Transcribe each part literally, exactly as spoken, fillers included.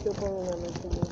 Yo por una noche más.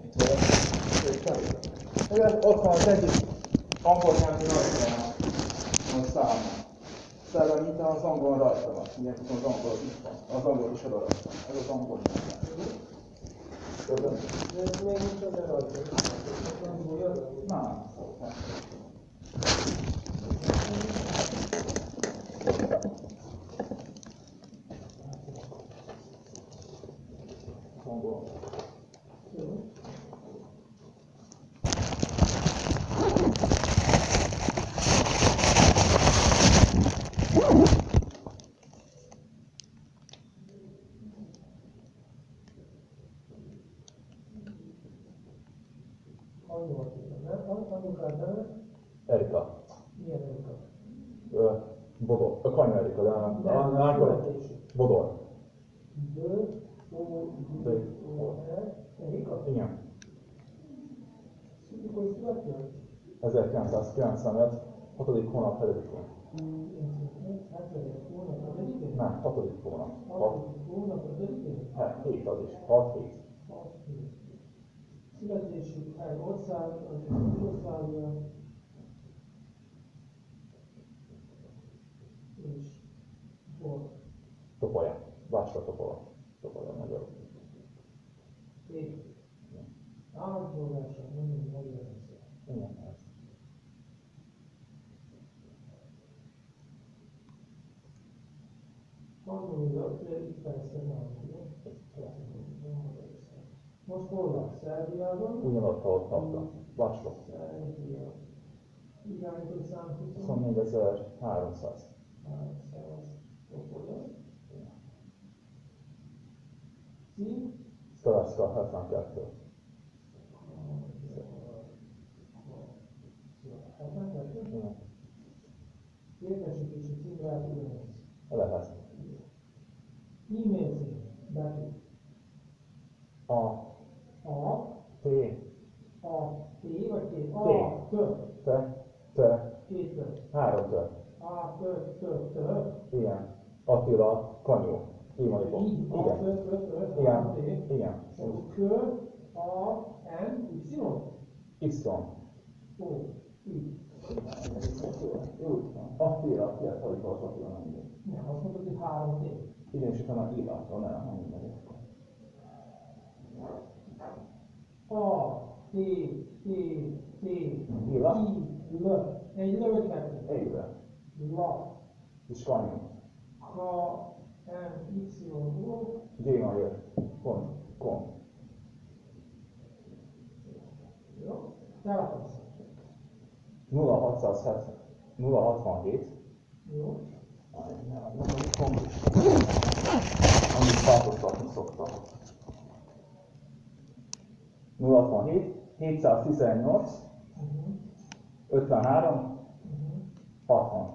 Igen, ott van az egyik angol nyelvű rajta a számon. Szóval mint az angol rajta van. Ilyen az angol is van. Az angol is oda rajta van. Ez az angol nyelv. Tudom. De ez még nincs oda rajta. Nem. Angol. Erika. Milyen Erika? Bodor. A Kanya Erika, de nem. Nem, nem. Bodor. Erika? Igen. Mikor születtél? ezerkilencszázkilencvenöt. hatodik hónap hetedikén. hetedik hónap hetedikén? Nem, hatodik hónap. hatodik hónap hetedikén? Hát, hét az is. hat hét. Születésük egy ország, az Jugoszlávia, és volt. Topolya. Vácsa Topola. Topolya magyar. Két. Állampolgárság, nem mind magyar rendszer. Igen, ez. Tanulja, itt persze nem tudom. Most hol van? Szerbiában? Ugyanott, ahol tartom. Vácsa. Szerbia. Irányító szám huszonnégyezer-háromszáz. háromszáz. Topolya. Szín? Sztarászka hetvenkettő. hetvenkettő? Értesítési címre ugyanaz. Lehet. E-mail cím. Betű. A. A. T. A. T vagy T? A. T. T. Te. Te. Két T. Három te. A. T. T. T. Igen. Attila Kanyó. Imaliból. I. A. Igen. T. T. T. Igen. T. Igen. K. A. N. Y. Y. O. I. Úgy van. Attila, fiataliból az Attila nem mindegy. Nem, azt mondod, hogy három T. Igen, és utána Ila, nem, nem mindegy. A. T. T. T. Ila. I. L. Egy L vagy kettő? Egyre. La. És Kanyó. K. N. Y. O. Gmail jött. Pont. Kom. Jó. Telefonsz. nulla hatszázhetven. nulla hatvanhét. Jó. Amit változtatni szoktam. nulla hatvanhét, hétszáztizennyolc, Uh-huh. ötvenhárom, Uh-huh. hatvan.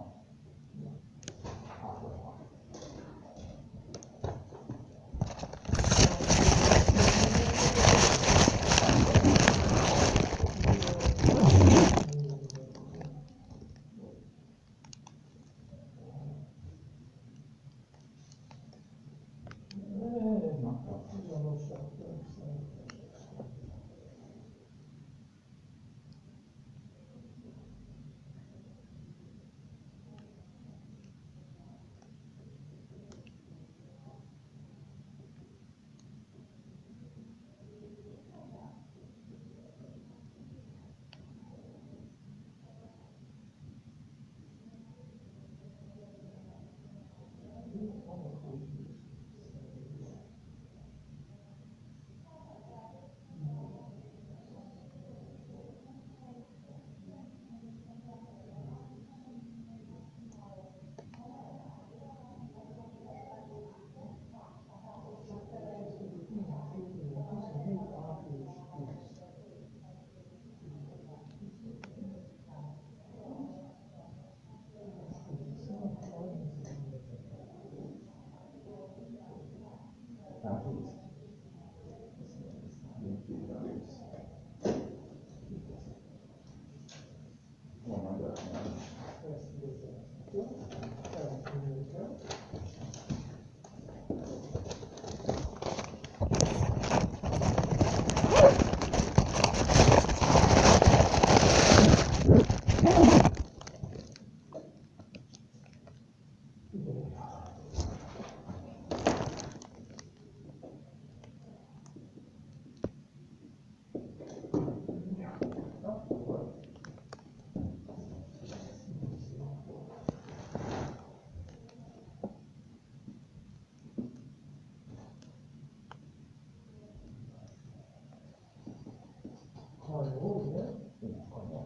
Hajó, ugye? Igen, hajó.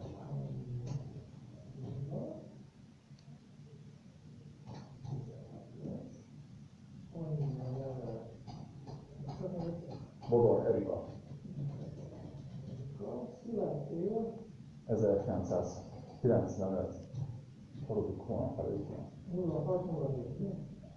Bodor Erika. ezerkilencszázkilencvenöt. Harmadik hónap előtt. nulla hat nulla négy.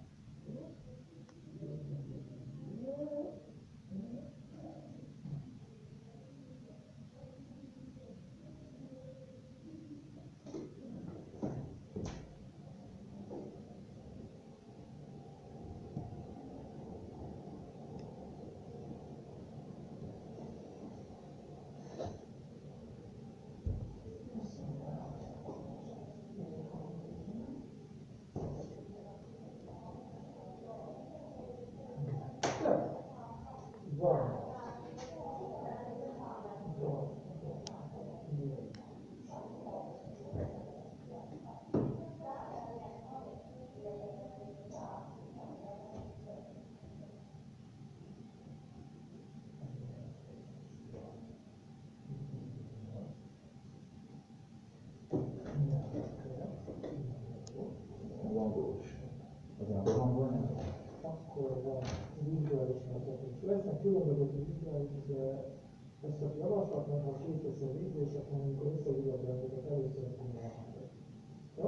Lesznek különböző vizsgálatok, ezt a javaslatnak, ha kétször a vízés, akkor amikor összeírja a rendeket, először csinálhatod. Jó?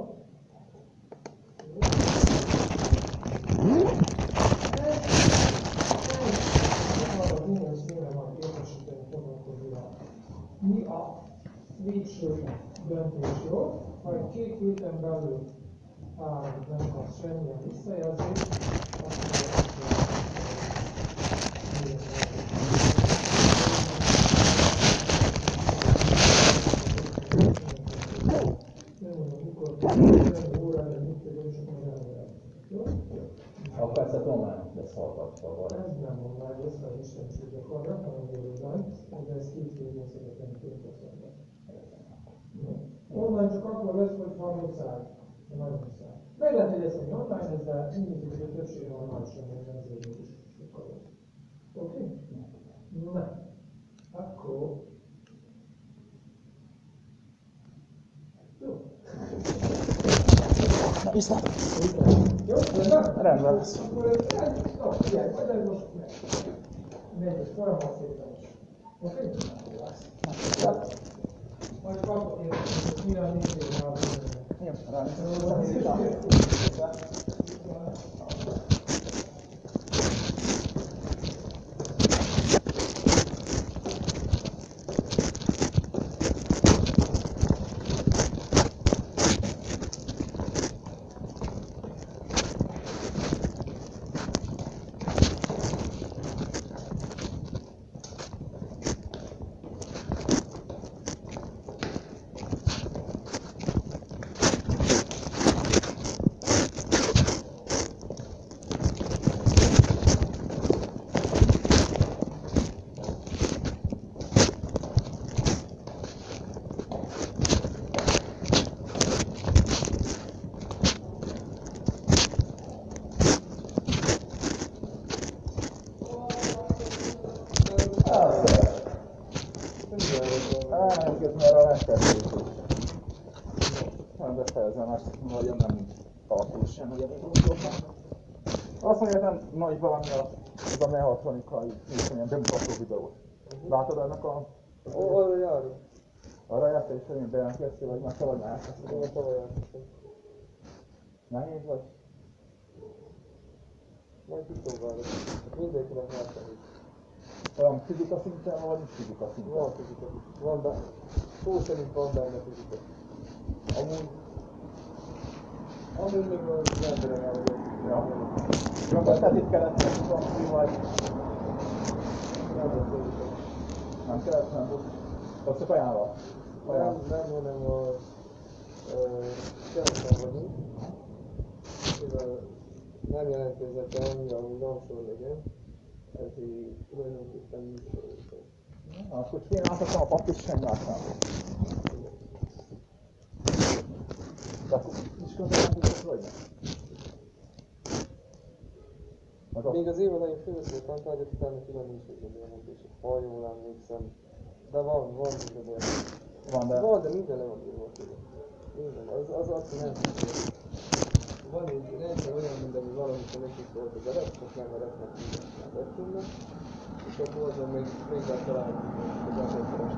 Az uniós széle van értesíteni foglalkozóra. Mi a végső döntés, jó? Ha egy két héten belül nem kapsz semmilyen visszajelzést, akkor Akkor ezt a tanulmányok lesz hallgatva. Ez nem online, ez a istenségek vannak, hanem online, de ez két héten szeretem kétfeszemben. Online csak akkor lesz, hogyha muszáj. Nagyon muszáj. Meg lehet, hogy ezt mondja online, de mindig, hogy a többsége online sem, mert ezért is sokkal lesz. Oké? Na, akkor... Jó. Na, viszlát! Jó, rendben? Rendben lesz. Akkor ez... No, figyelj, majd ez most meg. Nézzük, folyamat szépen is. Oké? Majd kapok én, hogy minden nézzék rá a bőrre. Jó, ránézem. Nagyon nem alakul sem, hogy elég gondoltam. Azt mondja, nem nagy valami az a mehatronika, ilyen bemutató videót. Látod ennek a... Arra járunk. Arra jártál, és hogy bejelentkeztél, vagy már te vagy már elkezdtél? Én tavaly jártam. Nehéz vagy? Majd kipróbálok. Mindenkinek láttam is. Olyan fizika szinten, vagy nincs fizika szinten? Van fizika. Van be. Szó szerint van benne fizika. Amúgy... Amúgy még az emberen el vagyok. Ja. Jó, akkor tehát itt kellett tenni, vagy... Nem lesz fizika. Nem kellett, nem volt. Azt csak ajánlva? Nem, nem, hanem a... Keleten vagyunk. Mivel nem jelentkezett el, mivel úgy alsó legyen. Ezért tulajdonképpen nincs sorolható. Akkor csak én átadtam a papírt, sem láttam. De akkor is gondolom, hogy ez vagy? Még az év elején főveszett tantárgyat, utána külön nincs még a jelentések. Ha jól emlékszem. De van, van minden. Van, de... Van, de minden le van írva. Minden, az, az azt nem tudja. Van egy rendszer olyan, mint ami valamikor nekik volt az elep, csak nem elepnek mindent megtudnak. És akkor azon még, még lehet találni az átegyszeres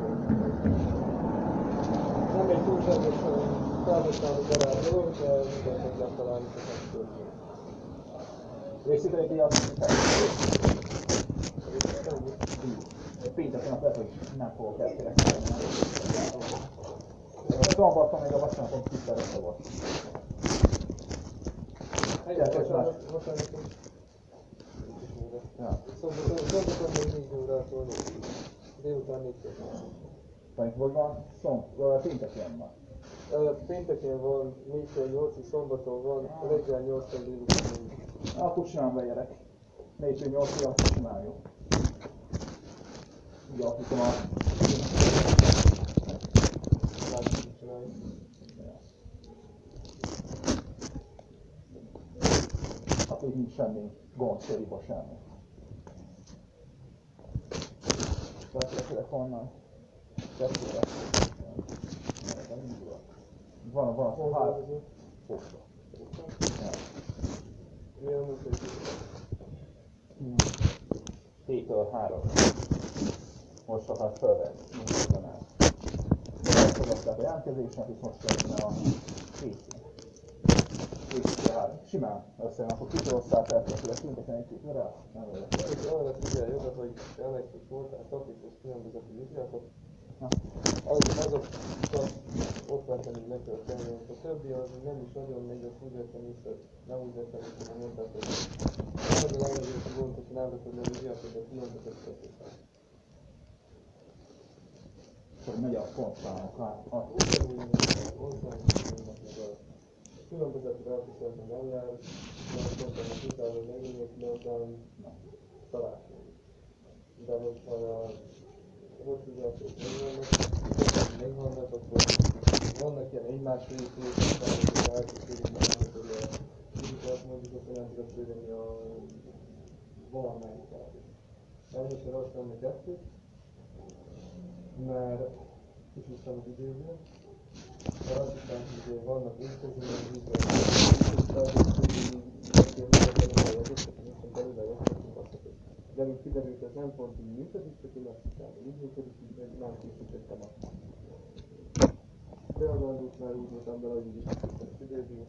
nem egy túlságos százasszámú barát dolog, de mindent meg lehet találni, csak nem tudni. Részítek egy ilyet? Pénteken lehet, hogy nem fogok elkeresni. Szombaton még a vasárnapon kifejezve volt. Szombaton még négy órától délután négy Tehát hogy van? Szomb... Pénteken van. Pénteken van négytől nyolcig, szombaton van reggel nyolctól délután négyig. Akkor simán bejegyek. négytől nyolcig, akkor simán jó. Ugye azt hiszem a... Hát így nincs semmi gond, szoriba semmi. Beszélek honnan. Beszélek. Van, van, van, hát. Posta. Milyen munkás? héttől három. Most sokat fölvett, mindent el. Elfogadták a jelentkezésnek, és most kezdne a hétjén. héttől három. Simán összejön, akkor kicsosszák el, hogy a szinteken egy-két órát, nem vagyok. És arra figyelj oda, hogy elektrus voltál, statikus különböző vizsgálatok. Az, azokat ott vettem, hogy meg kell tenni, a többi az nem is nagyon megy, azt úgy vettem vissza, nem úgy vettem vissza, nem mondták, hogy nem az a legnagyobb gond, hogy nem vettem le a vizsgálatokat, különböző statikusok. Hogy megy a pontszámok át. Ugyanúgy, hozzánk, meg a különböző grafikusokban nem jár, mert mondtam, hogy utána megnyílt, de utána találkozik. De most már a hogy tudjátok, még vannak, akkor vannak ilyen egymás részét, hogy elkészüljük meg, hogy a fizikát mondjuk, akkor nem tudok tudni a valamelyik kártyát. Először azt mondom, hogy kettőt, mert kicsit az időből, mert azt hiszem, hogy vannak intézmények, de mint kiderült, ez nem pont így működik, csak én azt hiszem, hogy így működik, így nem készítettem azt. Beadandót már úgy voltam bele, hogy így is készítettem időből.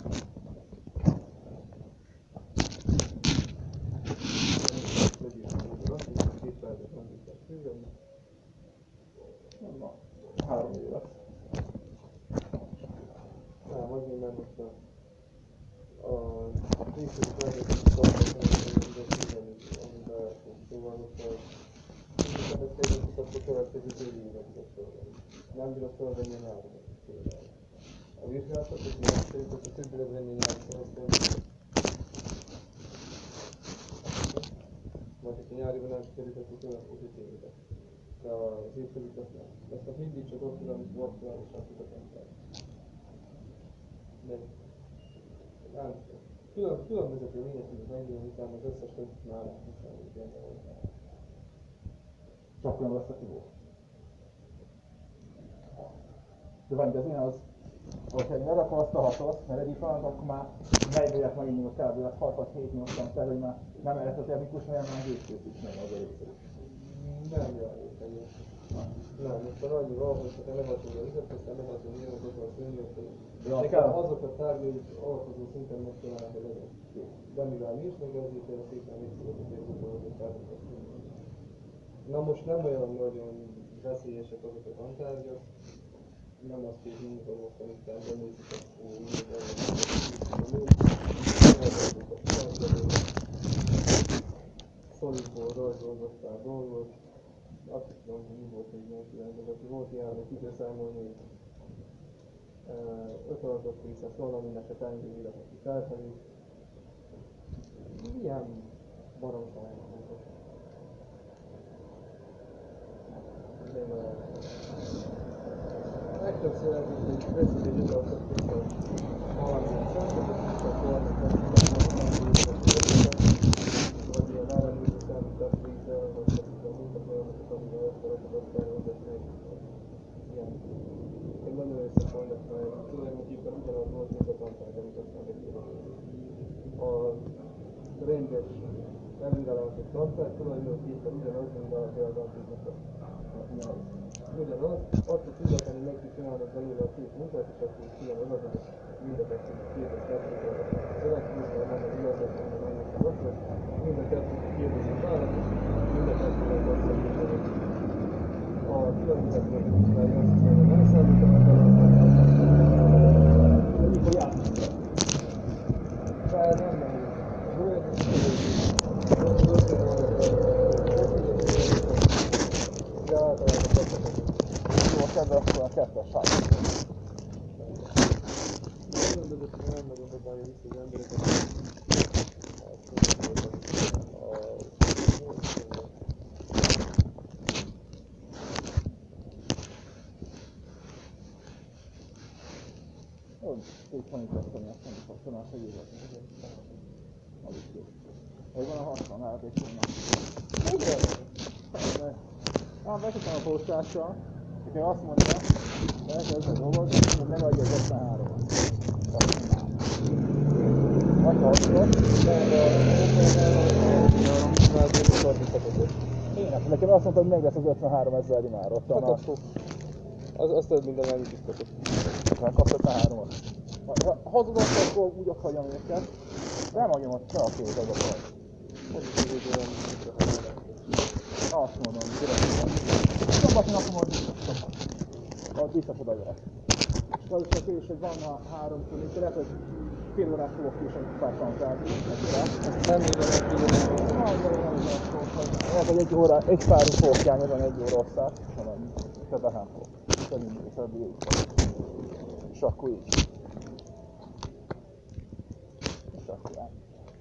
Azt hiszem, hogy két percet nem tudtam fűrni. Na, három éves. Nem, azért, mert most a a később megérkezik tartalmakat, amiben szóval most a későbbet kezdődik, akkor következő fél évet bírok fölvenni. Nem bírok fölvenni a nyáron. A vizsgálatot, hogy nem szerint, hogy több bírok venni a nyáron fölvenni. Majd, hogyha nyáriban nem sikerült, akkor következő fél évet. De az évfőjük azt nem. Ezt mindig csak ott tudom, hogy aktuálisan tudok ember. De nem, külön, különböző lényeket megnyilván, utána az összes többit már nem hiszem, hogy benne volt. Csak olyan lesz a kivó. De van, de az én az, hogyha én lerakom azt a hatot, mert egyik van, akkor már negyvenek megint a kb. hat hét nyolcvan fel, hogy már nem lehet a termikus, hanem már hétfőt is meg az a részét. Nem jár egyébként. Nem, most már annyi van, hogy ha lehatunk a vizet, aztán lehatunk nyilván, hogy van szűnni, akkor nekem azok a tárgyai alapozó szinten megtalálnak, hogy legyen. De mivel nincs meg, azért én szépen visszaadok egy utolsó tárgyakat. Na most nem olyan nagyon veszélyesek azok a tantárgyak, nem azt hogy mindig a most, amit kell benézik, akkor mindig elmondjuk, szolidból rajzolgattál dolgot. Azt hiszem, hogy mi volt egy negyvenkilenc, aki volt ilyen, hogy időszámolni, hogy öt adatok vissza szólna, aminek a tányzó írhatni felfelé. Ilyen baromság voltak. Legtöbbször ez így egy veszélyes adatok vissza valamilyen szempontot, csak valamilyen szempontot, vagy ilyen ellenőrző számítás része, vagy pedig a munkafólyamatokat, amivel ezt szeretett tervezetni, minden alapot tartani, tulajdonképpen képen ugyanaz, mint a például ugyanaz. Ugyanaz, attól függetlenül meg tud csinálni belőle a két munkát, és akkor külön odaadod mind a kettőt képes kettőt az elektromosban, meg az igazgatban, meg annak az otthon, mind a kettőt képes az állat, és mind a kettőt összeképezik. A különbözőket csinálja azt hiszem, hogy nem számítom ebben a De mikor játszik? fel nem nehéz. De általában kapcsolatban. Jó, a kedves, a kettes hát. Különbözően nem nagyon dobálja vissza az embereket. Jó, így tanítottam, ezt nem fog tanulni, hogy így volt. Az is jó. Hogy van a hatvan, hát és jónak. Igen. Hát bekötem a postással, és azt mondja, hogy elkezdve dolgozni, hogy megadja az ötvenhármat. Vagy hatszor, én, nekem azt mondta, hogy meg lesz az ötvenhárom ezer dinár ott Hát a... akkor az, az több minden mennyit biztosak. Megkapsz ötvenháromat. Ha hazudok, akkor úgy ott hagyom őket. Nem hagyom ott se a két az a baj. Hogy is így olyan működő. Azt mondom, direkt. Szombat napom ott biztos. Ott biztos oda jöhet. És az is a kérdés, hogy van a három kilométer, lehet, hogy fél órát fogok később pár tanzálni. Nem minden egy pillanat. Lehet, hogy egy óra, egy pár fogok járni, van egy óra osztás, nem ennyi. Többet nem fogok. Szerintem is ebből így. És akkor így. És akkor ennyi.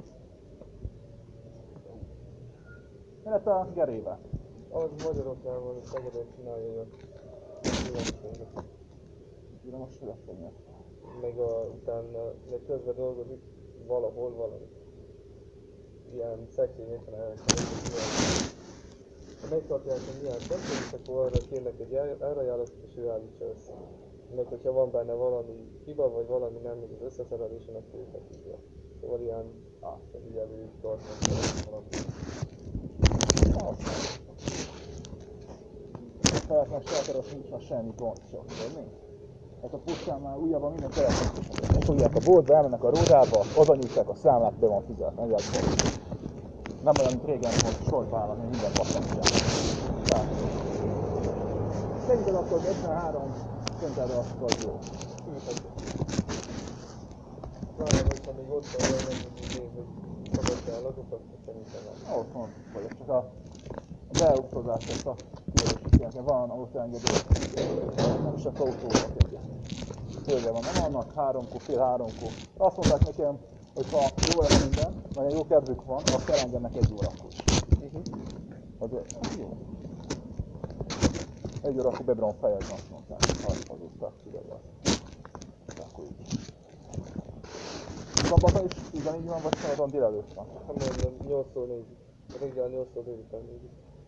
Mert a Gerével. Az Magyarországon is Szegeden csinálja a villamosságot. Villamos fölösségnek. Meg a, utána, meg közben dolgozik valahol valami. Ilyen szekrényesen elkezdődik. Ha megtartják, hogy milyen szekély, és akkor arra kérnek egy elajánlatot, és ő állítsa össze. Meg hogyha van benne valami hiba, vagy valami nem megy az összeszerelésen, akkor ő feküdje. Szóval ilyen átfelügyelő tartalmat valami. Felesmesterteres nincs már semmi gond csak, tudod mi? Hát a puskán már újabban minden felesmesterteres. Megfogják a boltba, elmennek a ródába, oda nyújtják a számlát, be van fizetni, ez az gond. Nem olyan, mint régen, hogy sorba állnak, hogy minden passzantják. Tehát, szerinted akkor ötvenhárom, szerinted akkor jó. Nálam, hogyha még ott van, hogy nem tudjuk nézni, hogy szabadság állatok, akkor szerintem nem. Ott van, vagy csak a beosztozás, ezt a kérdéseket. Van autóengedő, nem is a autóval kezdje. Hölgye van, nem annak háromkor, fél háromkor. Azt mondták nekem, hogy ha jó lesz minden, nagyon jó kedvük van, akkor elengednek egy órakor. Azért, jó. Egy órakor bebron fejezni, azt mondták, azt hazudtak, tudod azt. Akkor így. Szombaton is ugyanígy van, vagy szombaton délelőtt van? Hát mondom, nyolctól négyig. Reggel nyolctól délután négyig.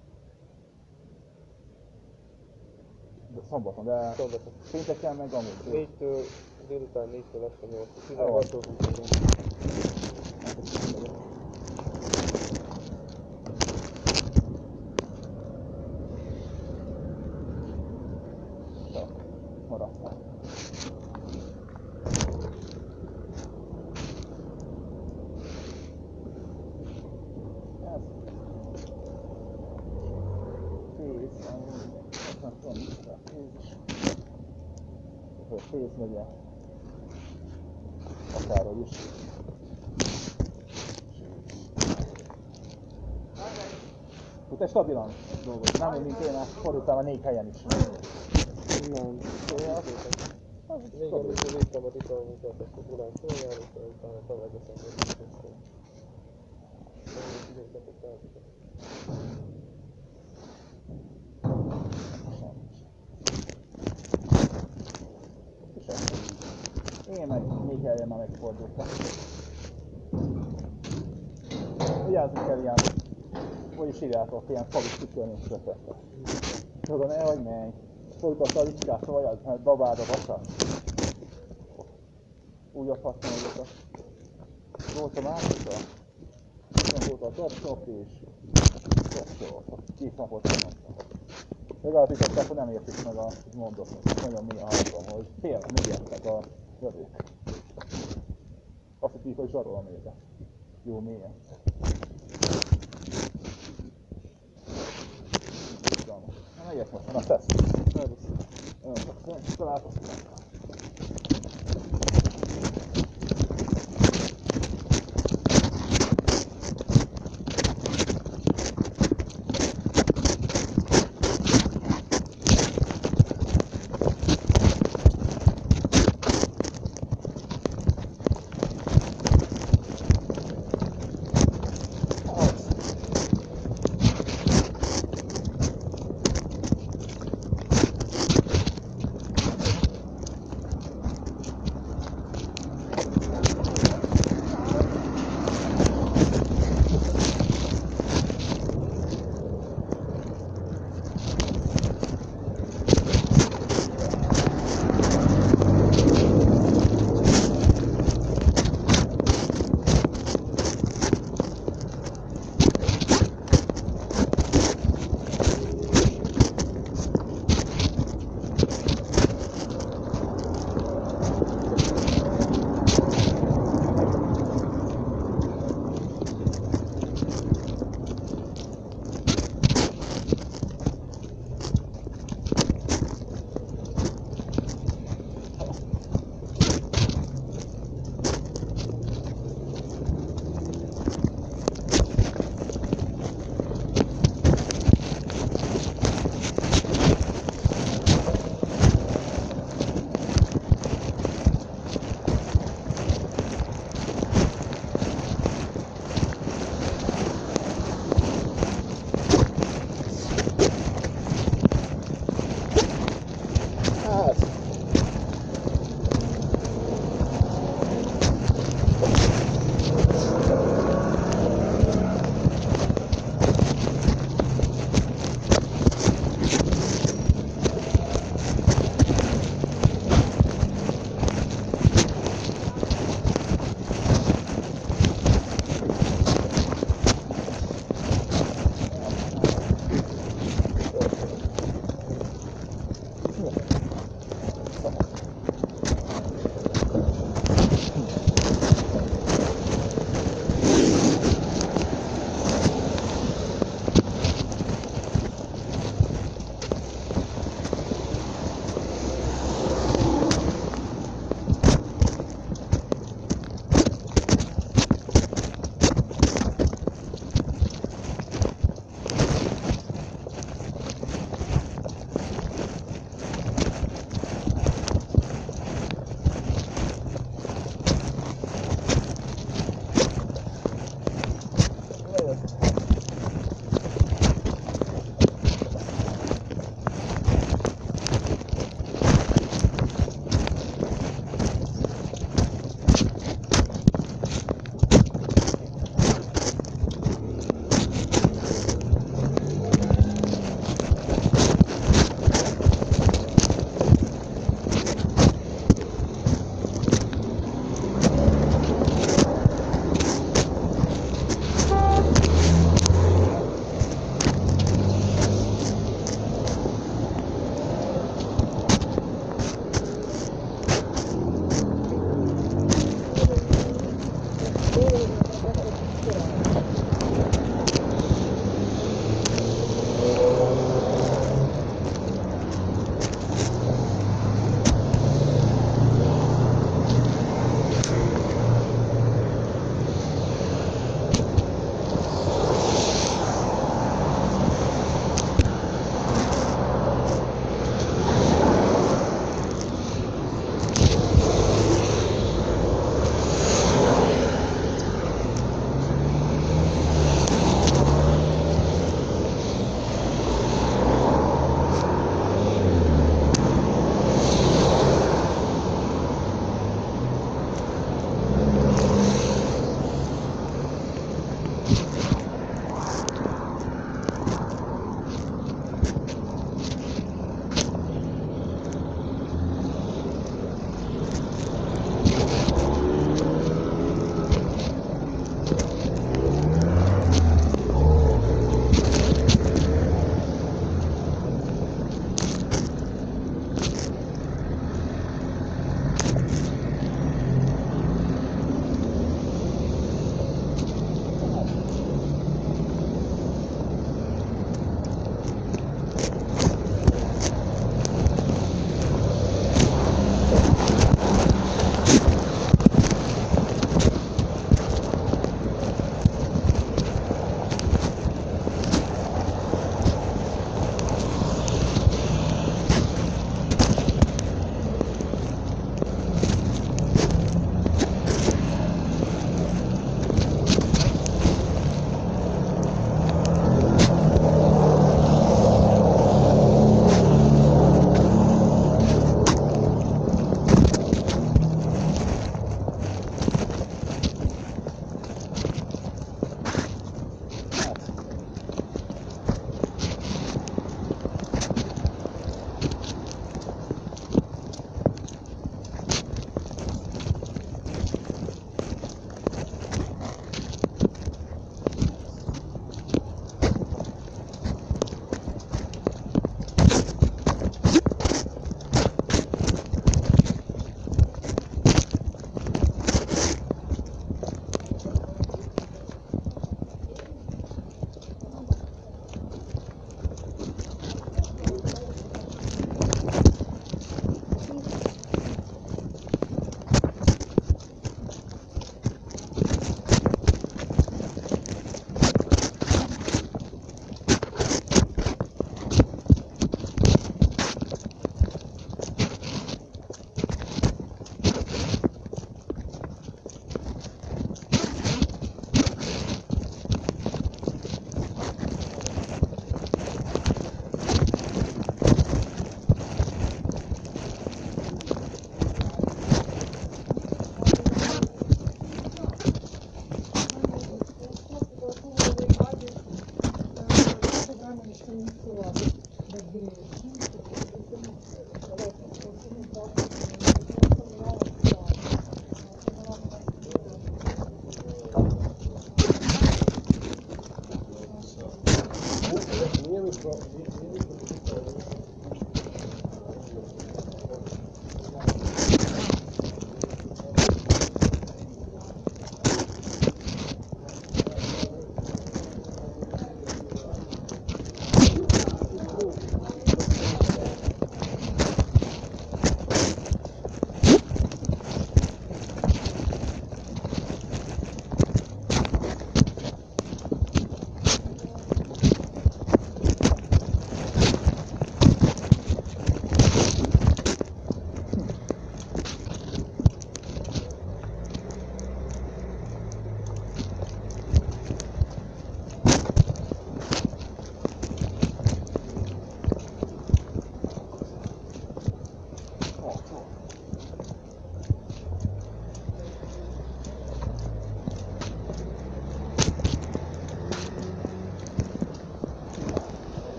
De szombaton, de Szombaton. pénteken meg amúgy. négytől délután négytől este nyolctól. tizenhattól húszig. Maradtál. Ez. Fész, nem tudom, mit a fész is. A fész megye. Akárhogy is. Hogy te stabilan dolgozol, nem mint én, a fordultál a négy helyen is. Nem. Még amikor végtem a diplomunkát, akkor Bulán szolgál, és utána tovább a szemben. Én meg négy helyen már megfordultam. Vigyázzunk kell ilyen, hogy is írjátok, ilyen falis kitörni közöttet. Tudod, ne hogy menj. Fordulsz a licskát, vagy az, mert babád a vasat. Úgy a faszom, hogy ott a... Volt a másikra. volt a top-top és top-top. Két napot mondtam. Legalább itt hogy nem értik meg a mondatot. Nagyon mély hallgatom, hogy fél, mélyedtek a jövők. Azt hitték, hogy zsarol a mélybe. Jó mélyen. Na megyek most, na tesz. Találkoztunk.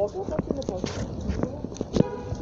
dopo faccio le cose.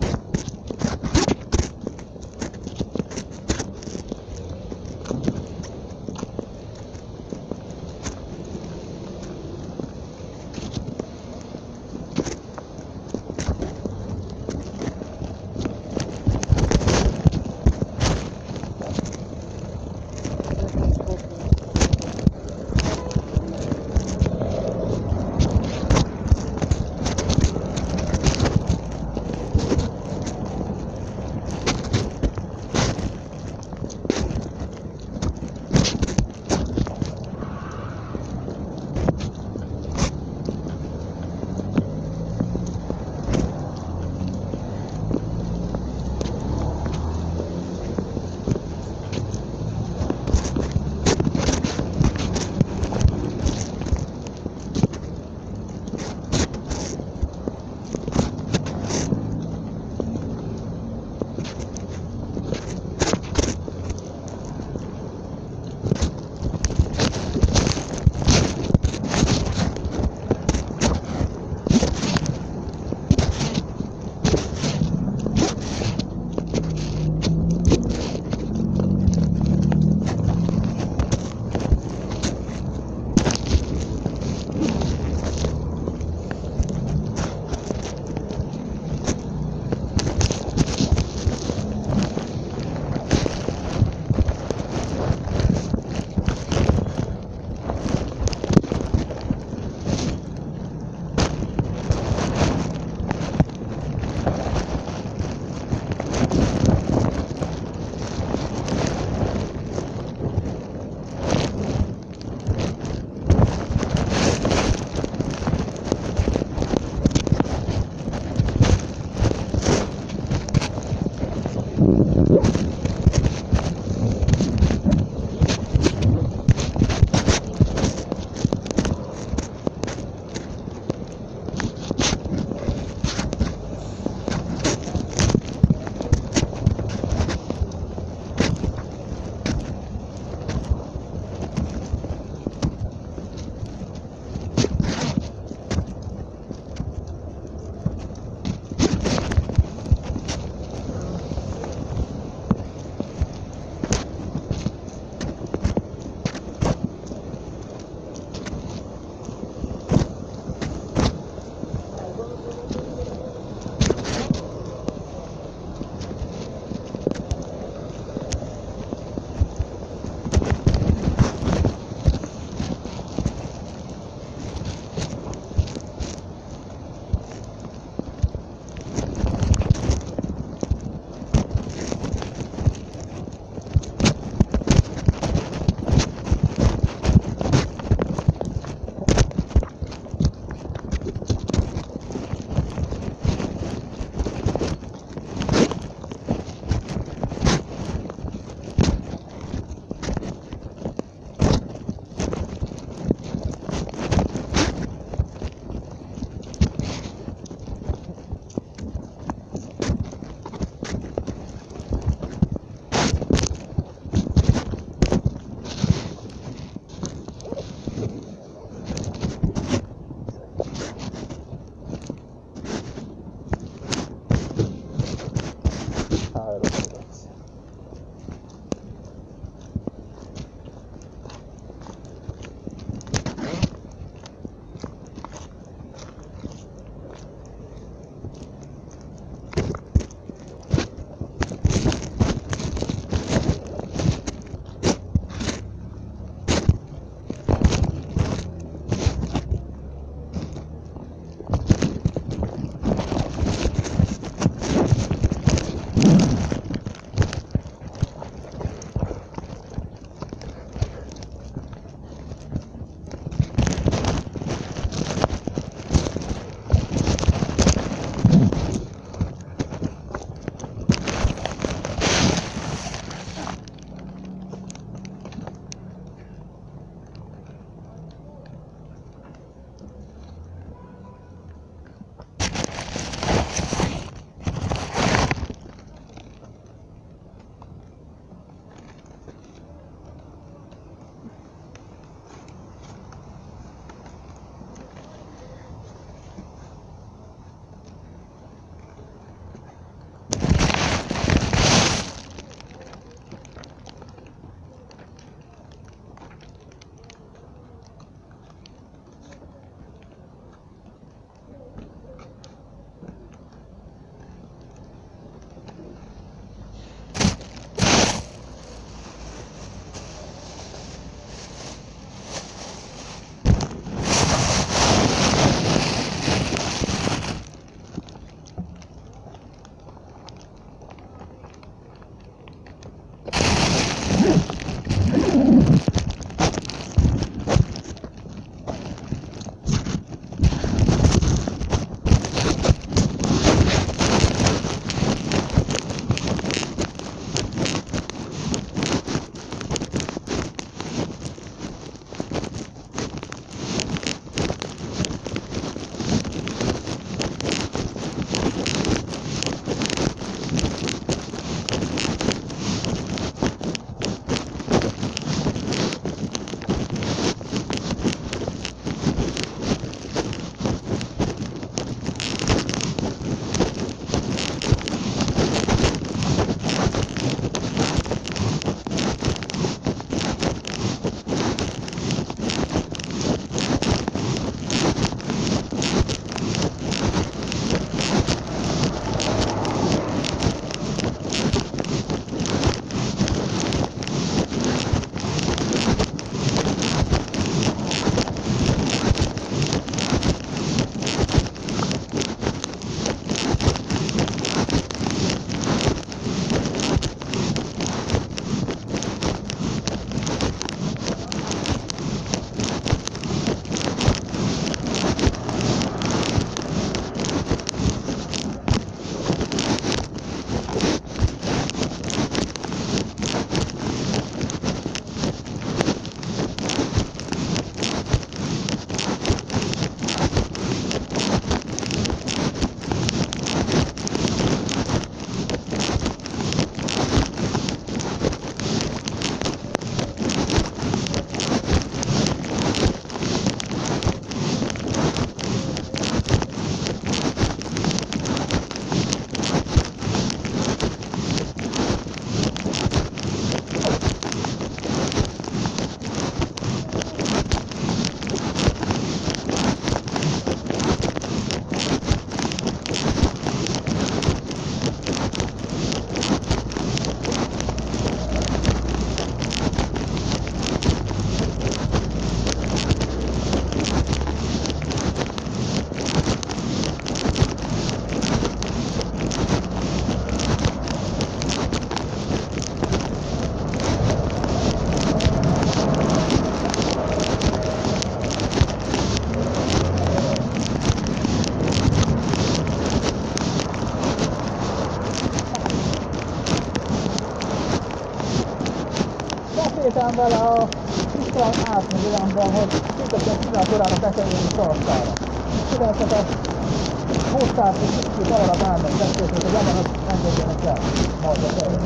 abban, hogy szinte tizenhat órának el kell jönni Sarastára. kilencet hosszát és kicsit arra bárnak tették, hogy az ember engedjenek el. Majd a fel.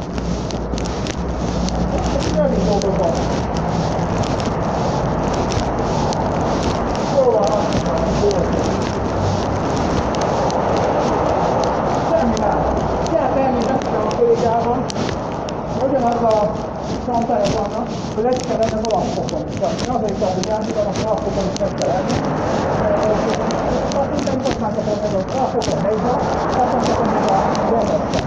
Rövid dolgokban. Jól van, azt mondom, jól. Semmi más. Kell tenni beszélem a kollégával. Ugyanaz a csontályok vannak, hogy egy kell lenni az alapfokon is. Tehát azért kell, hogy átudom, akkor alapfokon is meg kell lenni. Ha minden most már kapom meg az alapfokon nézve, akkor kapom meg a gyermekkel.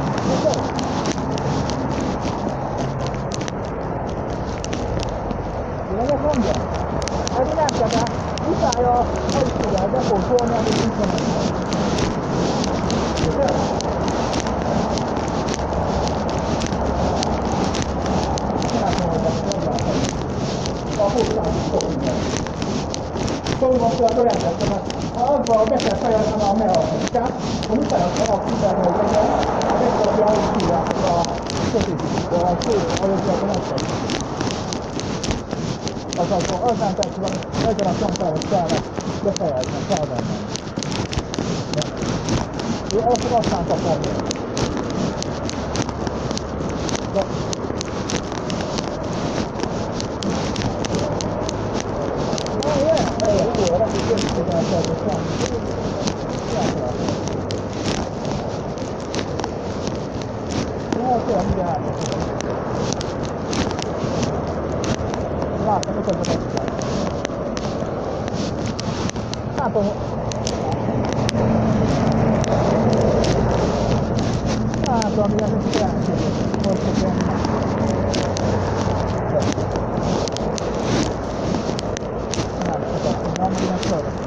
Tényleg mondja? Ez nem kell, de utája, hogy is tudják, bepótolni, amit nincs van ezt. Ugye? A hosszában szó minden. Szóval akkor rendettem, ha azzal be kell fejezni a mechanikát, akkor utána kell azt tudni, hogy legyen, megkapja, ahogy hívják a kötésítőt, a szó, ahogy a megkapja. Azaz, az nem tetszik, hogy ezzel a csontához kellene befejezni, felvennem. Ő azt aztán kapom még. Látom, hogy ez a megszáll. Látom, látom, milyen ez is jelentkezik. Hogy fogom. Nem, csak nem, milyen szörös.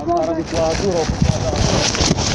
Para di qua, giuro.